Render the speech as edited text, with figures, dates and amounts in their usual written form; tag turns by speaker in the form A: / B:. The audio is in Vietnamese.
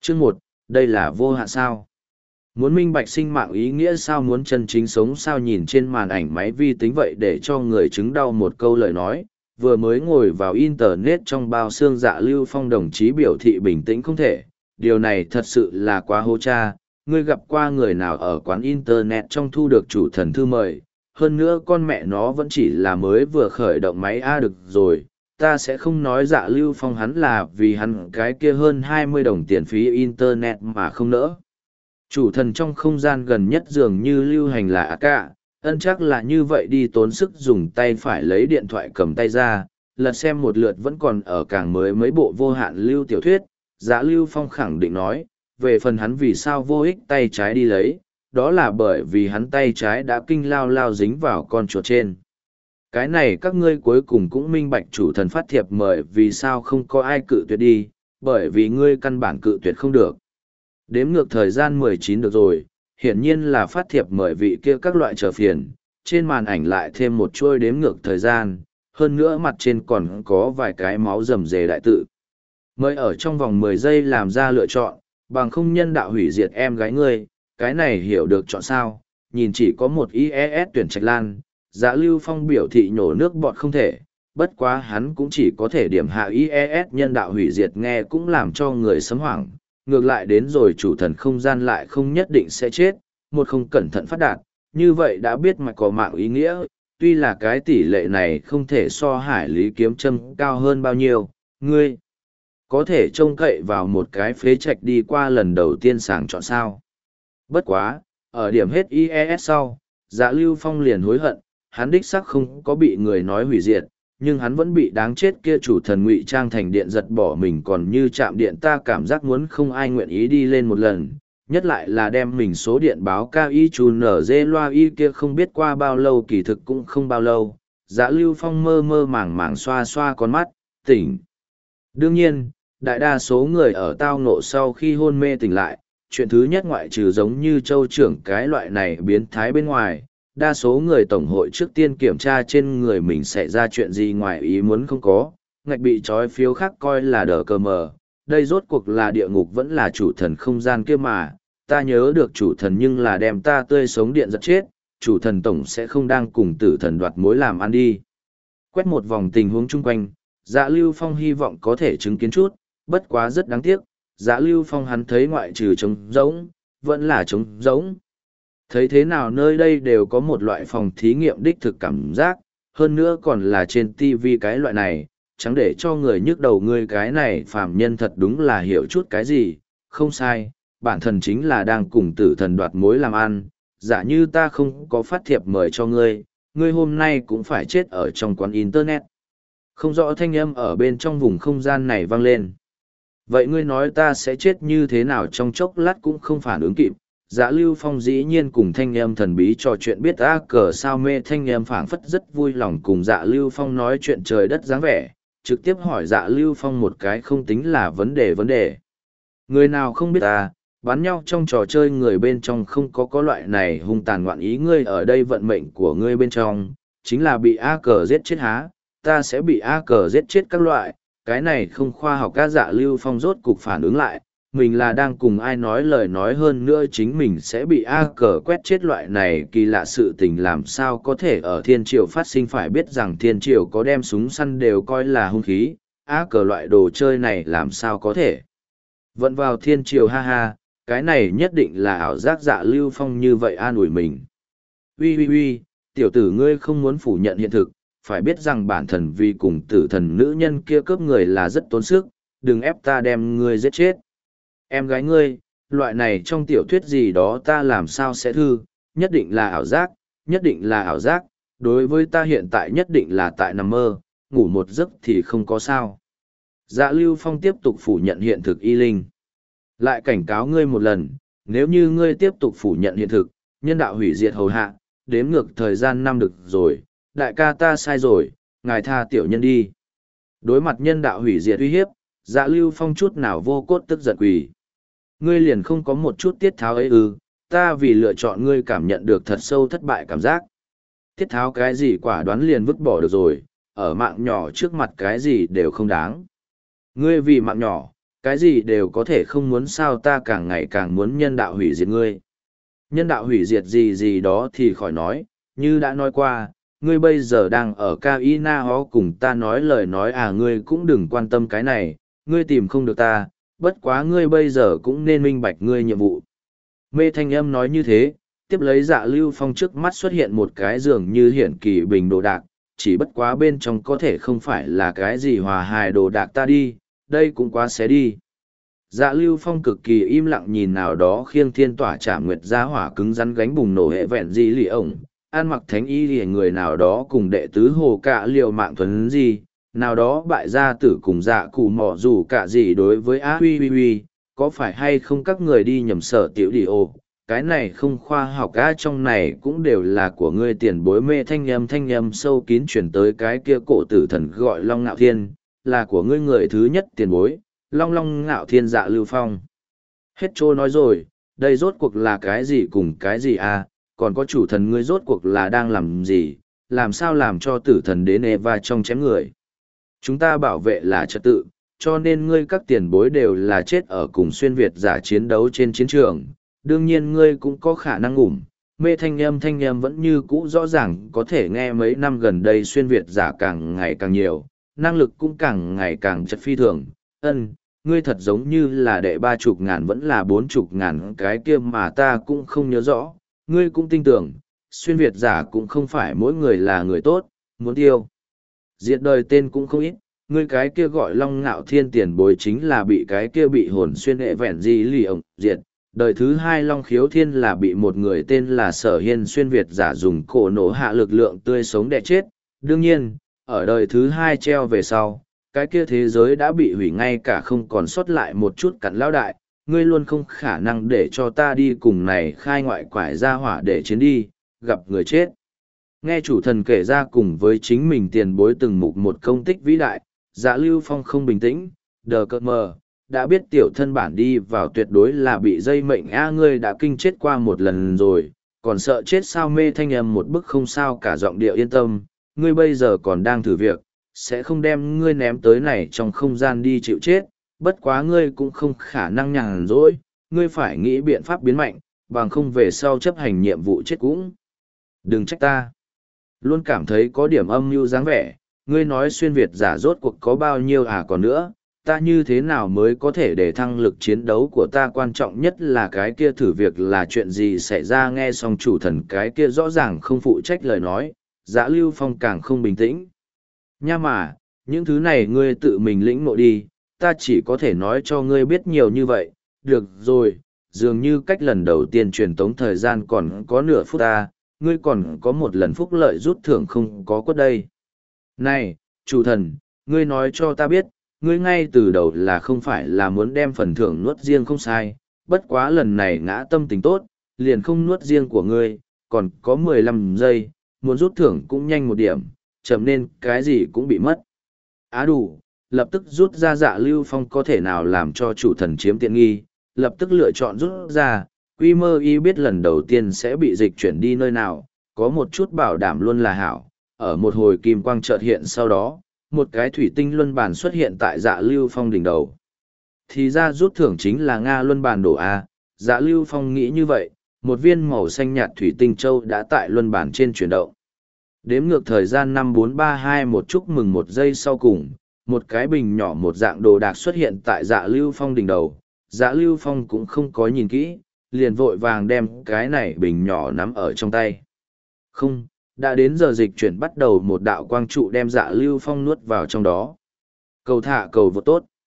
A: Chương 1, đây là vô hạn sao? Muốn minh bạch sinh mạng ý nghĩa sao, muốn chân chính sống sao, nhìn trên màn ảnh máy vi tính vậy để cho người chứng đau một câu lời nói. Vừa mới ngồi vào Internet trong bao xương Dạ Lưu Phong đồng chí biểu thị bình tĩnh không thể. Điều này thật sự là quá hô cha. Ngươi gặp qua người nào ở quán Internet trong thu được chủ thần thư mời. Hơn nữa con mẹ nó vẫn chỉ là mới vừa khởi động máy được rồi. Ta sẽ không nói Dạ Lưu Phong hắn là vì hắn cái kia hơn 20 đồng tiền phí Internet mà không nỡ. Chủ thần trong không gian gần nhất dường như lưu hành là cả, ân chắc là như vậy đi tốn sức dùng tay phải lấy điện thoại cầm tay ra, lật xem một lượt vẫn còn ở càng mới mấy bộ vô hạn lưu tiểu thuyết. Dạ Lưu Phong khẳng định nói, về phần hắn vì sao vô ích tay trái đi lấy, đó là bởi vì hắn tay trái đã kinh lao lao dính vào con chuột trên. Cái này các ngươi cuối cùng cũng minh bạch chủ thần phát thiệp mời vì sao không có ai cự tuyệt đi, bởi vì ngươi căn bản cự tuyệt không được. Đếm ngược thời gian 19 được rồi, hiển nhiên là phát thiệp mời vị kia các loại trở phiền, trên màn ảnh lại thêm một chuôi đếm ngược thời gian, hơn nữa mặt trên còn có vài cái máu rầm rề đại tự. Mời ở trong vòng 10 giây làm ra lựa chọn, bằng không nhân đạo hủy diệt em gái ngươi, cái này hiểu được chọn sao, nhìn chỉ có một IES tuyển Trạch Lan, Dạ Lưu Phong biểu thị nhổ nước bọt không thể, bất quá hắn cũng chỉ có thể điểm hạ IES nhân đạo hủy diệt nghe cũng làm cho người sấm hoảng. Ngược lại đến rồi chủ thần không gian lại không nhất định sẽ chết, một không cẩn thận phát đạt, như vậy đã biết mà có mạng ý nghĩa, tuy là cái tỷ lệ này không thể so hải lý kiếm châm cao hơn bao nhiêu, ngươi có thể trông cậy vào một cái phế trạch đi qua lần đầu tiên sàng chọn sao. Bất quá, ở điểm hết IES sau, Dạ Lưu Phong liền hối hận, hắn đích xác không có bị người nói hủy diệt, nhưng hắn vẫn bị đáng chết kia chủ thần ngụy trang thành điện giật bỏ mình còn như chạm điện, ta cảm giác muốn không ai nguyện ý đi lên một lần, nhất lại là đem mình số điện báo cao y chù nở dê loa y kia không biết qua bao lâu, kỳ thực cũng không bao lâu. Dạ Lưu Phong mơ mơ màng màng xoa xoa con mắt, tỉnh. Đương nhiên, đại đa số người ở tao ngộ sau khi hôn mê tỉnh lại, chuyện thứ nhất ngoại trừ giống như châu trưởng cái loại này biến thái bên ngoài, đa số người tổng hội trước tiên kiểm tra trên người mình xảy ra chuyện gì ngoài ý muốn không có, ngạch bị trói phiếu khác coi là đờ cờ mờ, đây rốt cuộc là địa ngục vẫn là chủ thần không gian kia mà, ta nhớ được chủ thần nhưng là đem ta tươi sống điện giật chết, chủ thần tổng sẽ không đang cùng tử thần đoạt mối làm ăn đi. Quét một vòng tình huống chung quanh, Dạ Lưu Phong hy vọng có thể chứng kiến chút, bất quá rất đáng tiếc, Dạ Lưu Phong hắn thấy ngoại trừ trống rỗng, vẫn là trống rỗng. Thấy thế nào nơi đây đều có một loại phòng thí nghiệm đích thực cảm giác, hơn nữa còn là trên TV cái loại này, chẳng để cho người nhức đầu ngươi cái này phàm nhân thật đúng là hiểu chút cái gì, không sai, bản thân chính là đang cùng tử thần đoạt mối làm ăn, giả như ta không có phát thiệp mời cho ngươi, ngươi hôm nay cũng phải chết ở trong quán Internet. Không rõ thanh âm ở bên trong vùng không gian này vang lên. Vậy ngươi nói ta sẽ chết như thế nào trong chốc lát cũng không phản ứng kịp. Dạ Lưu Phong dĩ nhiên cùng thanh âm thần bí trò chuyện biết cờ sao mê, thanh âm phảng phất rất vui lòng cùng Dạ Lưu Phong nói chuyện trời đất dáng vẻ, trực tiếp hỏi Dạ Lưu Phong một cái không tính là vấn đề. Người nào không biết bắn nhau trong trò chơi người bên trong không có loại này hung tàn ngoạn ý, ngươi ở đây vận mệnh của ngươi bên trong, chính là bị cờ giết chết há, ta sẽ bị cờ giết chết các loại, cái này không khoa học. Các Dạ Lưu Phong rốt cục phản ứng lại, mình là đang cùng ai nói lời nói, hơn nữa chính mình sẽ bị cờ quét chết, loại này kỳ lạ sự tình làm sao có thể ở thiên triều phát sinh, phải biết rằng thiên triều có đem súng săn đều coi là hung khí, cờ loại đồ chơi này làm sao có thể vận vào thiên triều, ha ha, cái này nhất định là ảo giác. Dạ Lưu Phong như vậy an ủi mình. Uy, tiểu tử ngươi không muốn phủ nhận hiện thực, phải biết rằng bản thân vì cùng tử thần nữ nhân kia cướp người là rất tốn sức, đừng ép ta đem ngươi giết chết. Em gái ngươi, loại này trong tiểu thuyết gì đó ta làm sao sẽ thư, nhất định là ảo giác, đối với ta hiện tại nhất định là tại nằm mơ, ngủ một giấc thì không có sao. Dạ Lưu Phong tiếp tục phủ nhận hiện thực y linh. Lại cảnh cáo ngươi một lần, nếu như ngươi tiếp tục phủ nhận hiện thực, nhân đạo hủy diệt hầu hạ, đếm ngược thời gian năm được rồi, đại ca ta sai rồi, ngài tha tiểu nhân đi. Đối mặt nhân đạo hủy diệt uy hiếp, Dạ Lưu Phong chút nào vô cốt tức giận quỳ. Ngươi liền không có một chút tiết tháo ấy ư, ta vì lựa chọn ngươi cảm nhận được thật sâu thất bại cảm giác. Tiết tháo cái gì, quả đoán liền vứt bỏ được rồi, ở mạng nhỏ trước mặt cái gì đều không đáng. Ngươi vì mạng nhỏ, cái gì đều có thể không muốn sao, ta càng ngày càng muốn nhân đạo hủy diệt ngươi. Nhân đạo hủy diệt gì gì đó thì khỏi nói, như đã nói qua, ngươi bây giờ đang ở Caina Ho cùng ta nói lời nói ngươi cũng đừng quan tâm cái này, ngươi tìm không được ta, bất quá ngươi bây giờ cũng nên minh bạch ngươi nhiệm vụ. Mê thanh âm nói như thế, tiếp lấy Dạ Lưu Phong trước mắt xuất hiện một cái giường như hiển kỳ bình đồ đạc, chỉ bất quá bên trong có thể không phải là cái gì hòa hài đồ đạc ta đi, đây cũng quá xé đi. Dạ Lưu Phong cực kỳ im lặng nhìn nào đó khiêng thiên tỏa trả nguyệt gia hỏa cứng rắn gánh bùng nổ hệ vẹn gì lì ổng, ăn mặc thánh y lìa người nào đó cùng đệ tứ hồ cạ liều mạng thuấn gì, nào đó bại gia tử cùng dạ cụ mỏ dù cả gì đối với huy huy huy, có phải hay không các người đi nhầm sở tiểu đi ô, cái này không khoa học trong này cũng đều là của ngươi tiền bối. Mê thanh âm sâu kín chuyển tới cái kia cổ tử thần gọi Long Ngạo Thiên, là của ngươi người thứ nhất tiền bối, Long Ngạo Thiên. Dạ Lưu Phong hết trô nói rồi, đây rốt cuộc là cái gì cùng cái gì còn có chủ thần ngươi rốt cuộc là đang làm gì, làm sao làm cho tử thần đến Eva trong chém người. Chúng ta bảo vệ là trật tự, cho nên ngươi các tiền bối đều là chết ở cùng xuyên Việt giả chiến đấu trên chiến trường, đương nhiên ngươi cũng có khả năng ngủm. Mê thanh âm vẫn như cũ rõ ràng có thể nghe mấy năm gần đây xuyên Việt giả càng ngày càng nhiều, năng lực cũng càng ngày càng chất phi thường. Ngươi thật giống như là đệ 30.000 vẫn là 40.000 cái kia mà ta cũng không nhớ rõ, ngươi cũng tin tưởng, xuyên Việt giả cũng không phải mỗi người là người tốt, muốn tiêu diệt đời tên cũng không ít, ngươi cái kia gọi Long Ngạo Thiên tiền bối chính là bị cái kia bị hồn xuyên hệ vẹn gì lì ổng diệt. Đời thứ hai Long Khiếu Thiên là bị một người tên là Sở Hiên xuyên Việt giả dùng cổ nổ hạ lực lượng tươi sống đẻ chết. Đương nhiên, ở đời thứ hai treo về sau, cái kia thế giới đã bị hủy ngay cả không còn sót lại một chút cặn lão đại, ngươi luôn không khả năng để cho ta đi cùng này khai ngoại quải ra hỏa để chiến đi, gặp người chết. Nghe chủ thần kể ra cùng với chính mình tiền bối từng mục một công tích vĩ đại, Dạ Lưu Phong không bình tĩnh, đờ cợt mờ, đã biết tiểu thân bản đi vào tuyệt đối là bị dây mệnh ngươi đã kinh chết qua một lần rồi, còn sợ chết sao. Mê thanh âm một bức không sao cả giọng điệu yên tâm, ngươi bây giờ còn đang thử việc, sẽ không đem ngươi ném tới này trong không gian đi chịu chết, bất quá ngươi cũng không khả năng nhàn rỗi, ngươi phải nghĩ biện pháp biến mạnh, bằng không về sau chấp hành nhiệm vụ chết cũng. Đừng trách ta. Luôn cảm thấy có điểm âm mưu dáng vẻ, ngươi nói xuyên Việt giả rốt cuộc có bao nhiêu còn nữa, ta như thế nào mới có thể để thăng lực chiến đấu của ta, quan trọng nhất là cái kia thử việc là chuyện gì xảy ra. Nghe xong chủ thần cái kia rõ ràng không phụ trách lời nói, Dạ Lưu Phong càng không bình tĩnh. Nha mà, những thứ này ngươi tự mình lĩnh ngộ đi, ta chỉ có thể nói cho ngươi biết nhiều như vậy. Được rồi, dường như cách lần đầu tiên truyền tống thời gian còn có nửa phút ngươi còn có một lần phúc lợi rút thưởng không có quất đây. Này, chủ thần, ngươi nói cho ta biết, ngươi ngay từ đầu là không phải là muốn đem phần thưởng nuốt riêng không sai, bất quá lần này ngã tâm tình tốt, liền không nuốt riêng của ngươi, còn có 15 giây, muốn rút thưởng cũng nhanh một điểm, chậm nên cái gì cũng bị mất. Đủ, lập tức rút ra. Dạ Lưu Phong có thể nào làm cho chủ thần chiếm tiện nghi, lập tức lựa chọn rút ra. Quy mơ y biết lần đầu tiên sẽ bị dịch chuyển đi nơi nào, có một chút bảo đảm luôn là hảo. Ở một hồi kim quang chợt hiện sau đó, một cái thủy tinh luân bàn xuất hiện tại Dạ Lưu Phong đỉnh đầu. Thì ra rút thưởng chính là Nga luân bàn đổ Dạ Lưu Phong nghĩ như vậy, một viên màu xanh nhạt thủy tinh châu đã tại luân bàn trên chuyển động. Đếm ngược thời gian 5432, một chúc mừng một giây sau cùng, một cái bình nhỏ một dạng đồ đạc xuất hiện tại Dạ Lưu Phong đỉnh đầu. Dạ Lưu Phong cũng không có nhìn kỹ, liền vội vàng đem cái này bình nhỏ nắm ở trong tay. Không, đã đến giờ dịch chuyển bắt đầu, một đạo quang trụ đem Dạ Lưu Phong nuốt vào trong đó. Cầu thả cầu vô tốt.